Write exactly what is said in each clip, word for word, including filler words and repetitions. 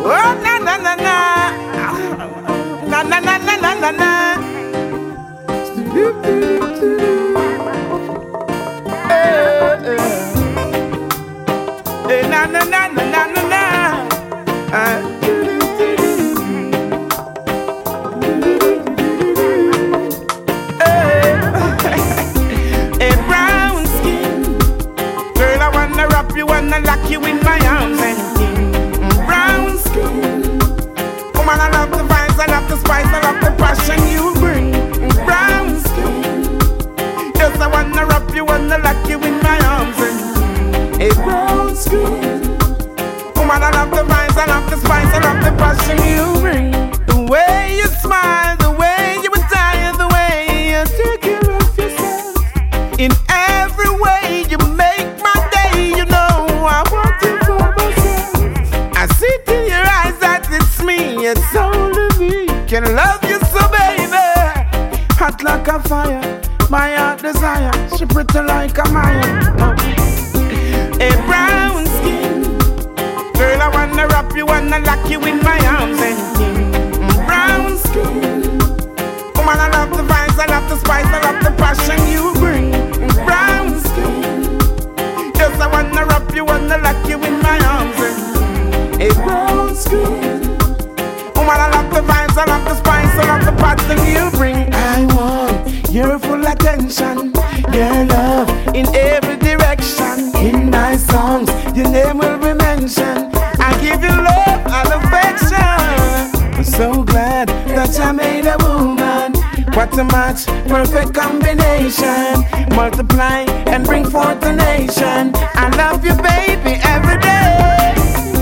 Oh, na na na na. Na na na na na na na. Eh, eh. Eh, na na na na na na na. Ah. You wanna lock you in my arms and mm, brown skin. Woman, I love the vibes, I love the spice, I love the passion you bring. Mm, brown skin. Yes, I wanna wrap you, wanna lock you in my arms and a brown skin. Woman, I love the vibes, I love the spice, I love the passion you bring. The way you smile, the way you attire, the way you take care of yourself. In every way you make my day, you know I want you for myself. I see it in your eyes that it's me, it's only me can love you so, baby. Hot like a fire, my heart desire. She pretty like a Maya. Oh. A brown skin, girl, I wanna wrap you, wanna lock you in my arms and mm, brown skin. Woman, I love the vibes, I love the spice, I love the passion you bring. Mm, brown skin. Yes, I wanna wrap you, wanna lock you in my arms and a brown skin. Woman, I love the vibes, I love the spice, I love the passion you bring. I want your full attention, your love in every direction. In my songs, your name will be mentioned. I give you love and affection. I'm so glad that I made a woman. What a match, perfect combination. Multiply and bring forth a nation. I love you, baby, every day.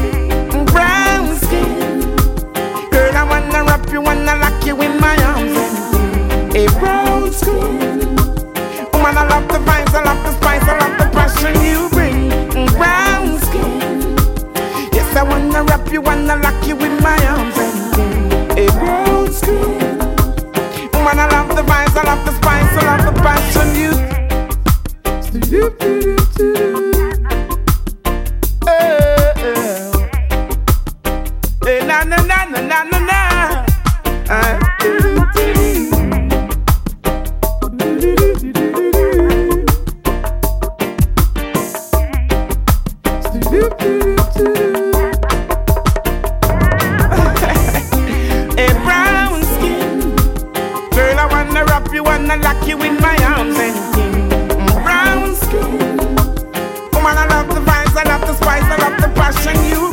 Brown skin, girl, I wanna wrap you, wanna lock you in my arms. A brown skin, woman, I love the vibes, I love the spice, I love the passion you bring. Brown skin, yes, I wanna wrap you, wanna lock you in my arms. A brown skin, woman, I love the vibes, I love the spice, I love the passion you. Eh, eh. Eh, na na na na na na na. Ah. A brown skin, girl, I wanna wrap you, wanna lock you in my arms and mm, brown skin. Woman, I love the vibes, I love the spice, I love the passion you